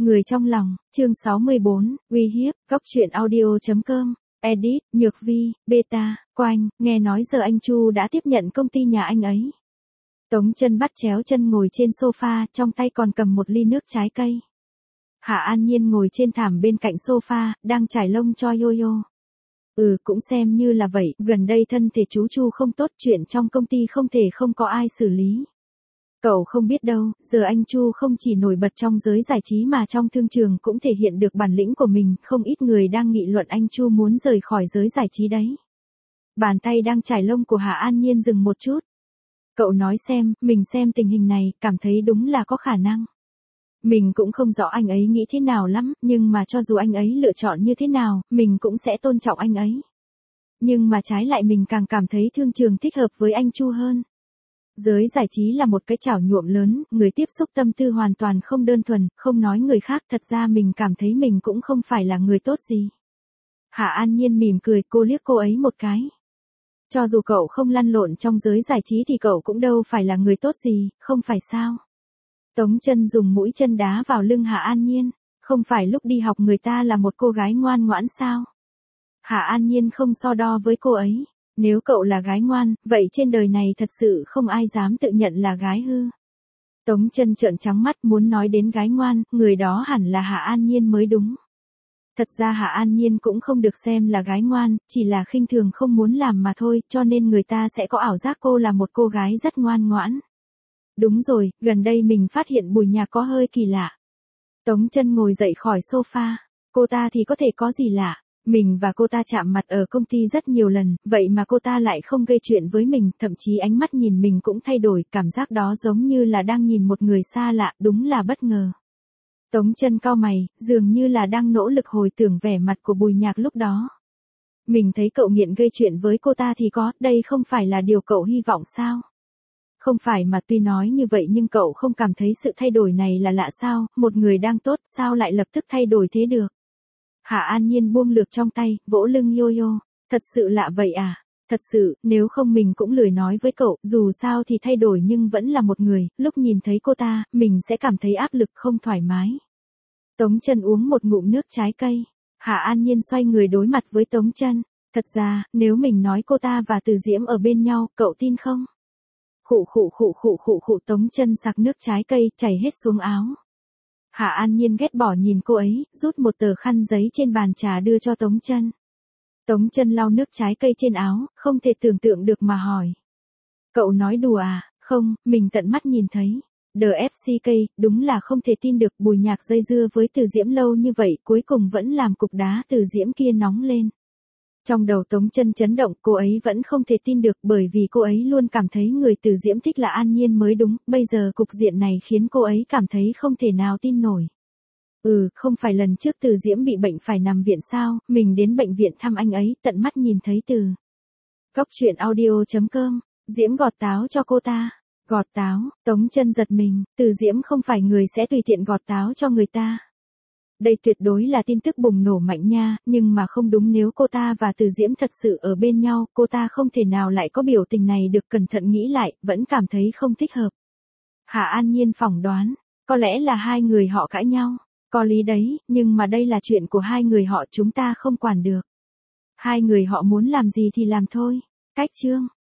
Người trong lòng, chương 64, uy hiếp, góc truyện audio.com, edit, Nhược Vi, beta, Quanh, nghe nói giờ anh Chu đã tiếp nhận công ty nhà anh ấy. Tống Chân bắt chéo chân ngồi trên sofa, trong tay còn cầm một ly nước trái cây. Hạ An Nhiên ngồi trên thảm bên cạnh sofa, đang trải lông cho Yo-yo. Cũng xem như là vậy, gần đây thân thể chú Chu không tốt, chuyện trong công ty không thể không có ai xử lý. Cậu không biết đâu, giờ anh Chu không chỉ nổi bật trong giới giải trí mà trong thương trường cũng thể hiện được bản lĩnh của mình, không ít người đang nghị luận anh Chu muốn rời khỏi giới giải trí đấy. Bàn tay đang trải lông của Hạ An Nhiên dừng một chút. Cậu nói xem, mình xem tình hình này, cảm thấy đúng là có khả năng. Mình cũng không rõ anh ấy nghĩ thế nào lắm, nhưng mà cho dù anh ấy lựa chọn như thế nào, mình cũng sẽ tôn trọng anh ấy. Nhưng mà trái lại mình càng cảm thấy thương trường thích hợp với anh Chu hơn. Giới giải trí là một cái chảo nhuộm lớn, người tiếp xúc tâm tư hoàn toàn không đơn thuần, không nói người khác, thật ra mình cảm thấy mình cũng không phải là người tốt gì. Hạ An Nhiên mỉm cười, cô liếc cô ấy một cái. Cho dù cậu không lăn lộn trong giới giải trí thì cậu cũng đâu phải là người tốt gì, không phải sao? Tống Chân dùng mũi chân đá vào lưng Hạ An Nhiên, không phải lúc đi học người ta là một cô gái ngoan ngoãn sao? Hạ An Nhiên không so đo với cô ấy. Nếu cậu là gái ngoan, vậy trên đời này thật sự không ai dám tự nhận là gái hư. Tống Chân trợn trắng mắt, muốn nói đến gái ngoan, người đó hẳn là Hạ An Nhiên mới đúng. Thật ra Hạ An Nhiên cũng không được xem là gái ngoan, chỉ là khinh thường không muốn làm mà thôi, cho nên người ta sẽ có ảo giác cô là một cô gái rất ngoan ngoãn. Đúng rồi, gần đây mình phát hiện Bùi Nhạc có hơi kỳ lạ. Tống Chân ngồi dậy khỏi sofa, cô ta thì có thể có gì lạ. Mình và cô ta chạm mặt ở công ty rất nhiều lần, vậy mà cô ta lại không gây chuyện với mình, thậm chí ánh mắt nhìn mình cũng thay đổi, cảm giác đó giống như là đang nhìn một người xa lạ, đúng là bất ngờ. Tống Chân cau mày, dường như là đang nỗ lực hồi tưởng vẻ mặt của Bùi Nhạc lúc đó. Mình thấy cậu nghiện gây chuyện với cô ta thì có, đây không phải là điều cậu hy vọng sao? Không phải mà tuy nói như vậy nhưng cậu không cảm thấy sự thay đổi này là lạ sao, một người đang tốt sao lại lập tức thay đổi thế được? Hạ An Nhiên buông lược trong tay, vỗ lưng Yo-yo. Thật sự lạ vậy à? Thật sự, nếu không mình cũng lười nói với cậu, dù sao thì thay đổi nhưng vẫn là một người, lúc nhìn thấy cô ta, mình sẽ cảm thấy áp lực không thoải mái. Tống Chân uống một ngụm nước trái cây. Hạ An Nhiên xoay người đối mặt với Tống Chân. Thật ra, nếu mình nói cô ta và Từ Diễm ở bên nhau, cậu tin không? Khụ, Tống Chân sặc nước trái cây, chảy hết xuống áo. Hạ An Nhiên ghét bỏ nhìn cô ấy, rút một tờ khăn giấy trên bàn trà đưa cho Tống Chân. Tống Chân lau nước trái cây trên áo, không thể tưởng tượng được mà hỏi. Cậu nói đùa à? Không, mình tận mắt nhìn thấy. DFCK, đúng là không thể tin được, Bùi Nhạc dây dưa với Từ Diễm lâu như vậy, cuối cùng vẫn làm cục đá Từ Diễm kia nóng lên. Trong đầu Tống Chân chấn động, cô ấy vẫn không thể tin được bởi vì cô ấy luôn cảm thấy người Từ Diễm thích là An Nhiên mới đúng, bây giờ cục diện này khiến cô ấy cảm thấy không thể nào tin nổi. Không phải lần trước Từ Diễm bị bệnh phải nằm viện sao, mình đến bệnh viện thăm anh ấy, tận mắt nhìn thấy từ. Góc truyện audio.com, Diễm gọt táo cho cô ta. Gọt táo, Tống Chân giật mình, Từ Diễm không phải người sẽ tùy tiện gọt táo cho người ta. Đây tuyệt đối là tin tức bùng nổ mạnh nha, nhưng mà không đúng, nếu cô ta và Từ Diễm thật sự ở bên nhau, cô ta không thể nào lại có biểu tình này được, cẩn thận nghĩ lại, vẫn cảm thấy không thích hợp. Hạ An Nhiên phỏng đoán, có lẽ là hai người họ cãi nhau, có lý đấy, nhưng mà đây là chuyện của hai người họ, chúng ta không quản được. Hai người họ muốn làm gì thì làm thôi. Cách chương.